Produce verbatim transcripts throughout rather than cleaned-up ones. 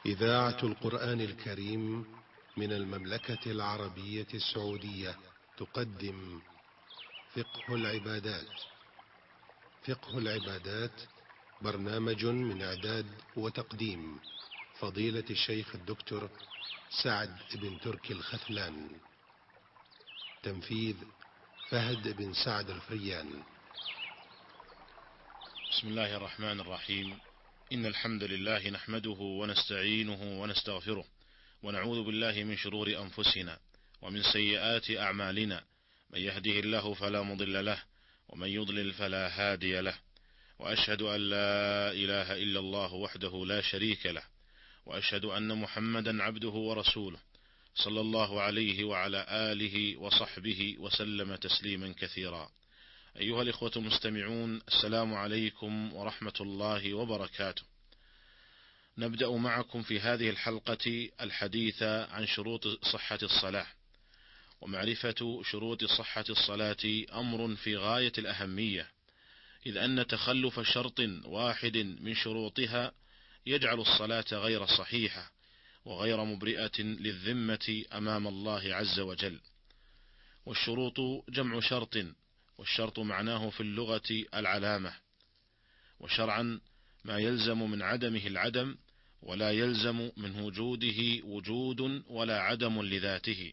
إذاعة القرآن الكريم من المملكة العربية السعودية تقدم فقه العبادات. فقه العبادات برنامج من إعداد وتقديم فضيلة الشيخ الدكتور سعد بن تركي الخثلان. تنفيذ فهد بن سعد الفريان. بسم الله الرحمن الرحيم. إن الحمد لله نحمده ونستعينه ونستغفره ونعوذ بالله من شرور أنفسنا ومن سيئات أعمالنا، من يهده الله فلا مضل له ومن يضلل فلا هادي له، وأشهد أن لا إله إلا الله وحده لا شريك له، وأشهد أن محمدا عبده ورسوله صلى الله عليه وعلى آله وصحبه وسلم تسليما كثيرا. أيها الإخوة المستمعون، السلام عليكم ورحمة الله وبركاته. نبدأ معكم في هذه الحلقة الحديث عن شروط صحة الصلاة. ومعرفة شروط صحة الصلاة أمر في غاية الأهمية، إذ أن تخلف شرط واحد من شروطها يجعل الصلاة غير صحيحة وغير مبرئة للذمة أمام الله عز وجل. والشروط جمع شرط، والشرط معناه في اللغة العلامة، وشرعا ما يلزم من عدمه العدم ولا يلزم من وجوده وجود ولا عدم لذاته.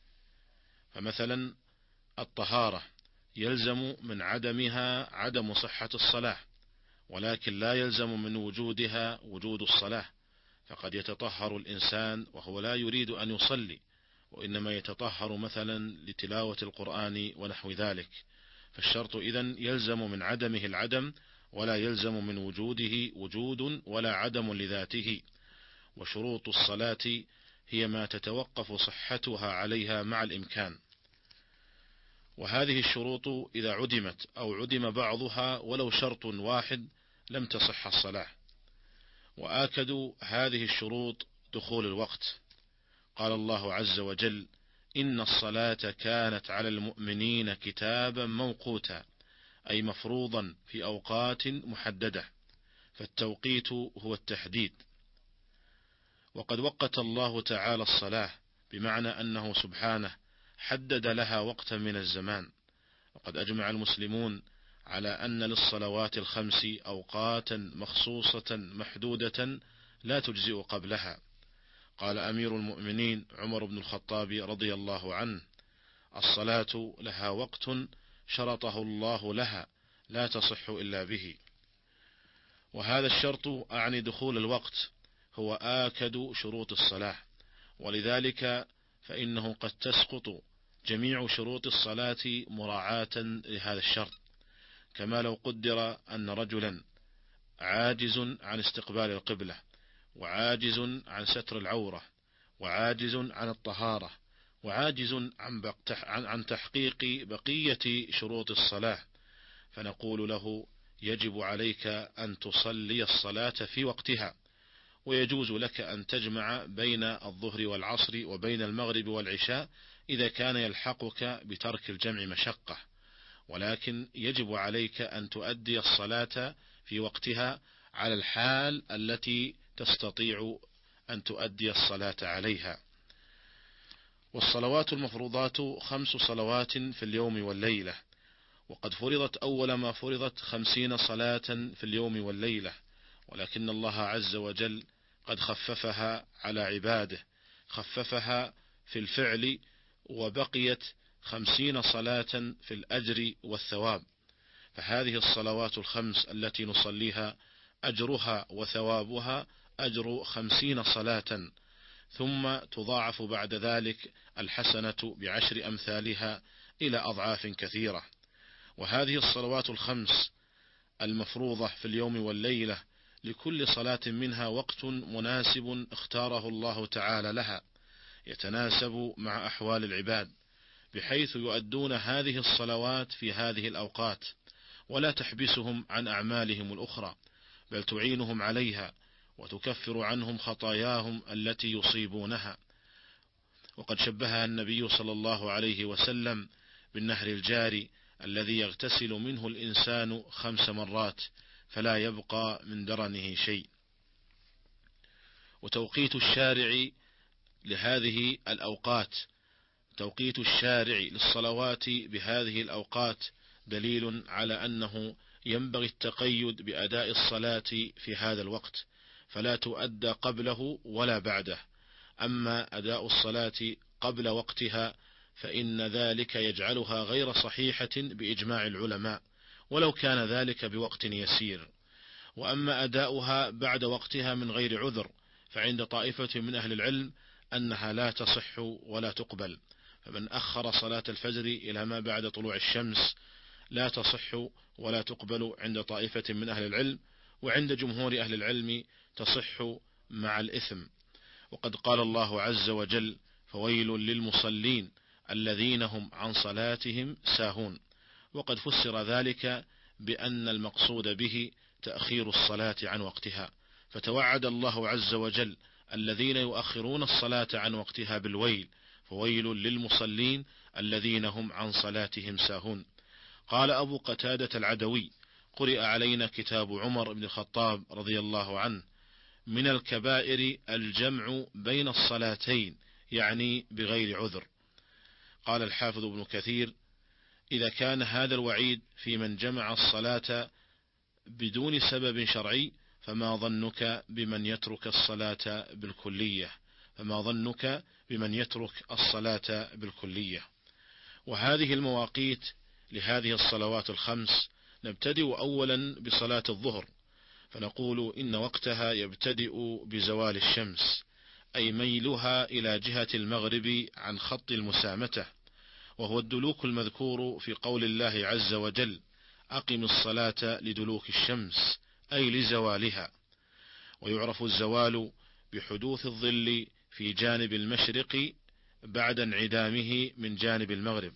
فمثلا الطهارة يلزم من عدمها عدم صحة الصلاة، ولكن لا يلزم من وجودها وجود الصلاة، فقد يتطهر الإنسان وهو لا يريد أن يصلي، وإنما يتطهر مثلا لتلاوة القرآن ونحو ذلك. فالشرط إذن يلزم من عدمه العدم ولا يلزم من وجوده وجود ولا عدم لذاته. وشروط الصلاة هي ما تتوقف صحتها عليها مع الإمكان. وهذه الشروط إذا عدمت أو عدم بعضها ولو شرط واحد لم تصح الصلاة. وآكد هذه الشروط دخول الوقت. قال الله عز وجل: إن الصلاة كانت على المؤمنين كتابا موقوتا، أي مفروضا في أوقات محددة، فالتوقيت هو التحديد. وقد وقت الله تعالى الصلاة، بمعنى أنه سبحانه حدد لها وقتا من الزمان. وقد أجمع المسلمون على أن للصلوات الخمس أوقاتا مخصوصة محدودة لا تجزئ قبلها. قال أمير المؤمنين عمر بن الخطاب رضي الله عنه: الصلاة لها وقت شرطه الله لها، لا تصح إلا به. وهذا الشرط أعني دخول الوقت هو آكد شروط الصلاة، ولذلك فإنه قد تسقط جميع شروط الصلاة مراعاة لهذا الشرط. كما لو قدر أن رجلا عاجز عن استقبال القبلة، وعاجز عن ستر العورة، وعاجز عن الطهارة، وعاجز عن, عن تحقيق بقية شروط الصلاة، فنقول له: يجب عليك أن تصلي الصلاة في وقتها، ويجوز لك أن تجمع بين الظهر والعصر وبين المغرب والعشاء إذا كان يلحقك بترك الجمع مشقة، ولكن يجب عليك أن تؤدي الصلاة في وقتها على الحال التي تستطيع أن تؤدي الصلاة عليها. والصلوات المفروضات خمس صلوات في اليوم والليلة، وقد فرضت أول ما فرضت خمسين صلاة في اليوم والليلة، ولكن الله عز وجل قد خففها على عباده، خففها في الفعل، وبقيت خمسين صلاة في الأجر والثواب. فهذه الصلوات الخمس التي نصليها أجرها وثوابها أجر خمسين صلاة، ثم تضاعف بعد ذلك الحسنة بعشر أمثالها إلى أضعاف كثيرة. وهذه الصلوات الخمس المفروضة في اليوم والليلة لكل صلاة منها وقت مناسب اختاره الله تعالى لها، يتناسب مع أحوال العباد، بحيث يؤدون هذه الصلوات في هذه الأوقات، ولا تحبسهم عن أعمالهم الأخرى، بل تعينهم عليها وتكفر عنهم خطاياهم التي يصيبونها. وقد شبهها النبي صلى الله عليه وسلم بالنهر الجاري الذي يغتسل منه الإنسان خمس مرات فلا يبقى من درنه شيء. وتوقيت الشارع لهذه الأوقات توقيت الشارع للصلوات بهذه الأوقات دليل على أنه ينبغي التقيد بأداء الصلاة في هذا الوقت، فلا تؤدى قبله ولا بعده. أما أداء الصلاة قبل وقتها فإن ذلك يجعلها غير صحيحة بإجماع العلماء ولو كان ذلك بوقت يسير. وأما أداؤها بعد وقتها من غير عذر فعند طائفة من أهل العلم أنها لا تصح ولا تقبل، فمن أخر صلاة الفجر إلى ما بعد طلوع الشمس لا تصح ولا تقبل عند طائفة من أهل العلم، وعند جمهور أهل العلم تصح مع الإثم. وقد قال الله عز وجل: فويل للمصلين الذين هم عن صلاتهم ساهون. وقد فسر ذلك بأن المقصود به تأخير الصلاة عن وقتها، فتوعد الله عز وجل الذين يؤخرون الصلاة عن وقتها بالويل: فويل للمصلين الذين هم عن صلاتهم ساهون. قال أبو قتادة العدوي: قرئ علينا كتاب عمر بن الخطاب رضي الله عنه: من الكبائر الجمع بين الصلاتين، يعني بغير عذر. قال الحافظ ابن كثير: إذا كان هذا الوعيد في من جمع الصلاة بدون سبب شرعي فما ظنك بمن يترك الصلاة بالكلية فما ظنك بمن يترك الصلاة بالكلية. وهذه المواقيت لهذه الصلوات الخمس نبتدئ أولا بصلاة الظهر، فنقول إن وقتها يبتدئ بزوال الشمس، أي ميلها إلى جهة المغرب عن خط المسامتة، وهو الدلوك المذكور في قول الله عز وجل: أقم الصلاة لدلوك الشمس، أي لزوالها. ويعرف الزوال بحدوث الظل في جانب المشرق بعد انعدامه من جانب المغرب،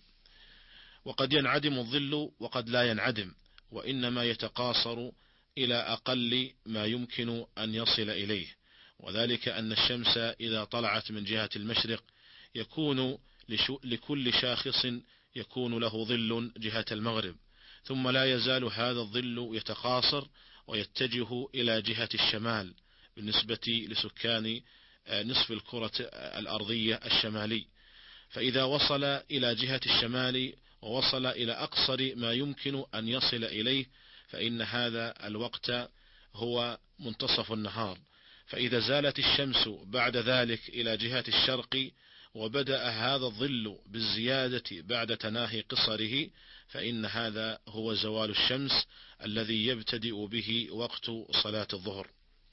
وقد ينعدم الظل وقد لا ينعدم، وإنما يتقاصر إلى أقل ما يمكن أن يصل إليه، وذلك أن الشمس إذا طلعت من جهة المشرق يكون لكل شاخص يكون له ظل جهة المغرب، ثم لا يزال هذا الظل يتقاصر ويتجه إلى جهة الشمال بالنسبة لسكان نصف الكرة الأرضية الشمالي، فإذا وصل إلى جهة الشمال ووصل إلى أقصر ما يمكن أن يصل إليه فإن هذا الوقت هو منتصف النهار. فإذا زالت الشمس بعد ذلك إلى جهة الشرق وبدأ هذا الظل بالزيادة بعد تناهي قصره فإن هذا هو زوال الشمس الذي يبتدئ به وقت صلاة الظهر.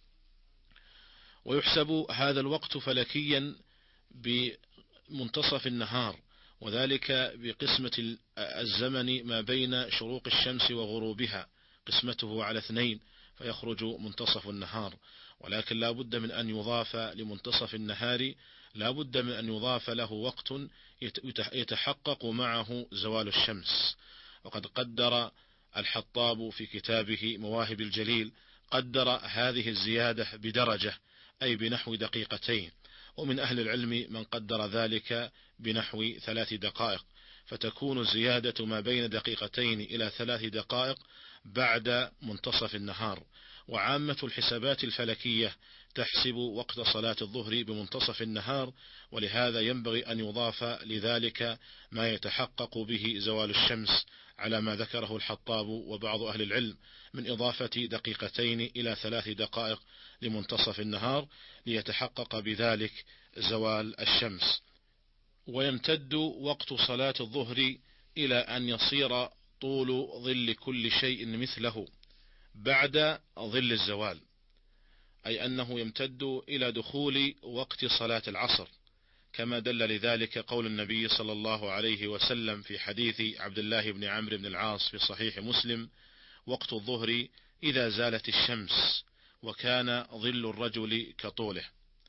ويحسب هذا الوقت فلكيا بمنتصف النهار، وذلك بقسمة الزمن ما بين شروق الشمس وغروبها، قسمته على اثنين فيخرج منتصف النهار. ولكن لا بد من أن يضاف لمنتصف النهار لا بد من أن يضاف له وقت يتحقق معه زوال الشمس. وقد قدر الحطاب في كتابه مواهب الجليل قدر هذه الزيادة بدرجة، أي بنحو دقيقتين، ومن أهل العلم من قدر ذلك بنحو ثلاث دقائق، فتكون الزيادة ما بين دقيقتين إلى ثلاث دقائق بعد منتصف النهار. وعامة الحسابات الفلكية تحسب وقت صلاة الظهر بمنتصف النهار، ولهذا ينبغي أن يضاف لذلك ما يتحقق به زوال الشمس على ما ذكره الحطاب وبعض أهل العلم من إضافة دقيقتين إلى ثلاث دقائق لمنتصف النهار ليتحقق بذلك زوال الشمس. ويمتد وقت صلاة الظهر إلى أن يصير طول ظل كل شيء مثله بعد ظل الزوال، أي أنه يمتد إلى دخول وقت صلاة العصر، كما دل لذلك قول النبي صلى الله عليه وسلم في حديث عبد الله بن عمرو بن العاص في صحيح مسلم: وقت الظهر إذا زالت الشمس وكان ظل الرجل كطوله.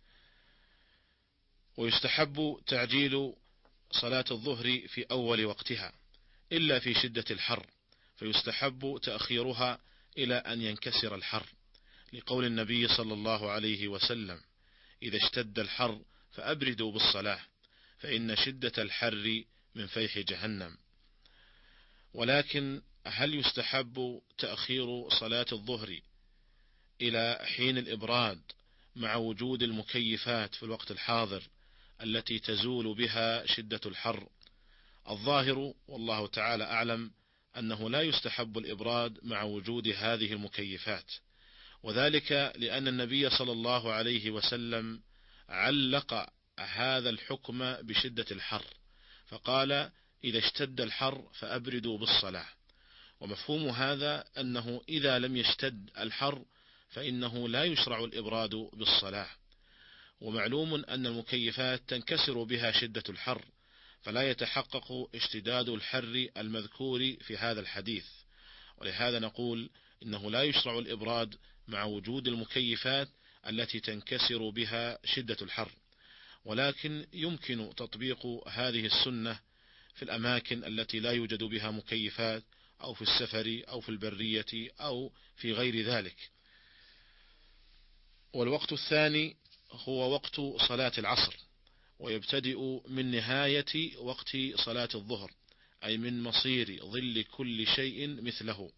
ويستحب تعجيل صلاة الظهر في أول وقتها إلا في شدة الحر، فيستحب تأخيرها إلى أن ينكسر الحر، لقول النبي صلى الله عليه وسلم: إذا اشتد الحر فأبردوا بالصلاة فإن شدة الحر من فيح جهنم. ولكن هل يستحب تأخير صلاة الظهر إلى حين الإبراد مع وجود المكيفات في الوقت الحاضر التي تزول بها شدة الحر؟ الظاهر والله تعالى أعلم أنه لا يستحب الإبراد مع وجود هذه المكيفات، وذلك لأن النبي صلى الله عليه وسلم علق هذا الحكم بشدة الحر، فقال: إذا اشتد الحر فأبردوا بالصلاة. ومفهوم هذا أنه إذا لم يشتد الحر فإنه لا يشرع الإبراد بالصلاة. ومعلوم أن المكيفات تنكسر بها شدة الحر، فلا يتحقق اشتداد الحر المذكور في هذا الحديث، ولهذا نقول إنه لا يشرع الإبراد مع وجود المكيفات التي تنكسر بها شدة الحر، ولكن يمكن تطبيق هذه السنة في الأماكن التي لا يوجد بها مكيفات، أو في السفر، أو في البرية، أو في غير ذلك. والوقت الثاني هو وقت صلاة العصر، ويبتدئ من نهاية وقت صلاة الظهر، أي من مصير ظل كل شيء مثله.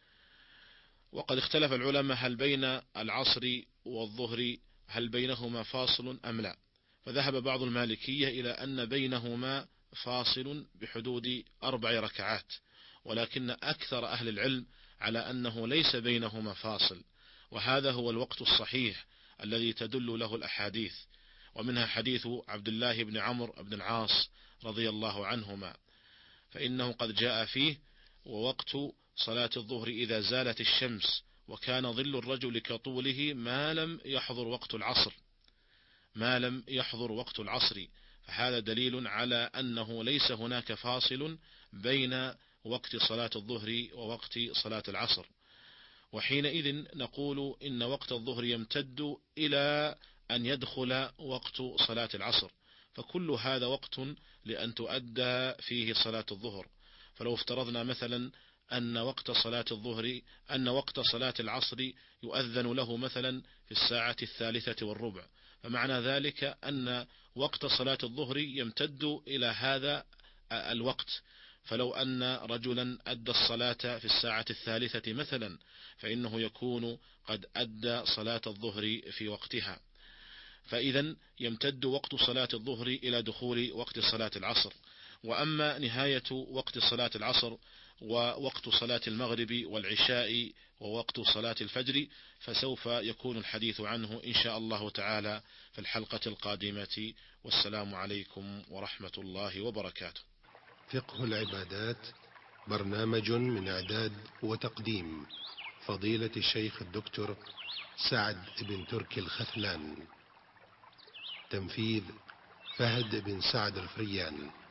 وقد اختلف العلماء هل بين العصر والظهر هل بينهما فاصل أم لا، فذهب بعض المالكية إلى أن بينهما فاصل بحدود أربع ركعات، ولكن أكثر أهل العلم على أنه ليس بينهما فاصل، وهذا هو الوقت الصحيح الذي تدل له الأحاديث، ومنها حديث عبد الله بن عمرو بن العاص رضي الله عنهما، فإنه قد جاء فيه: ووقت صلاة الظهر إذا زالت الشمس وكان ظل الرجل كطوله ما لم يحضر وقت العصر ما لم يحضر وقت العصر فهذا دليل على أنه ليس هناك فاصل بين وقت صلاة الظهر ووقت صلاة العصر. وحينئذ نقول إن وقت الظهر يمتد إلى أن يدخل وقت صلاة العصر، فكل هذا وقت لأن تؤدى فيه صلاة الظهر. فلو افترضنا مثلا أن وقت صلاة الظهر أن وقت صلاة العصر يؤذن له مثلا في الساعة الثالثة والربع، فمعنى ذلك أن وقت صلاة الظهر يمتد إلى هذا الوقت. فلو أن رجلا أدى الصلاة في الساعة الثالثة مثلا فإنه يكون قد أدى صلاة الظهر في وقتها، فإذا يمتد وقت صلاة الظهر إلى دخول وقت صلاة العصر. وأما نهاية وقت صلاة العصر ووقت صلاة المغرب والعشاء ووقت صلاة الفجر فسوف يكون الحديث عنه إن شاء الله تعالى في الحلقة القادمة. والسلام عليكم ورحمة الله وبركاته. فقه العبادات، برنامج من إعداد وتقديم فضيلة الشيخ الدكتور سعد بن تركي الخثلان، تنفيذ فهد بن سعد الفريان.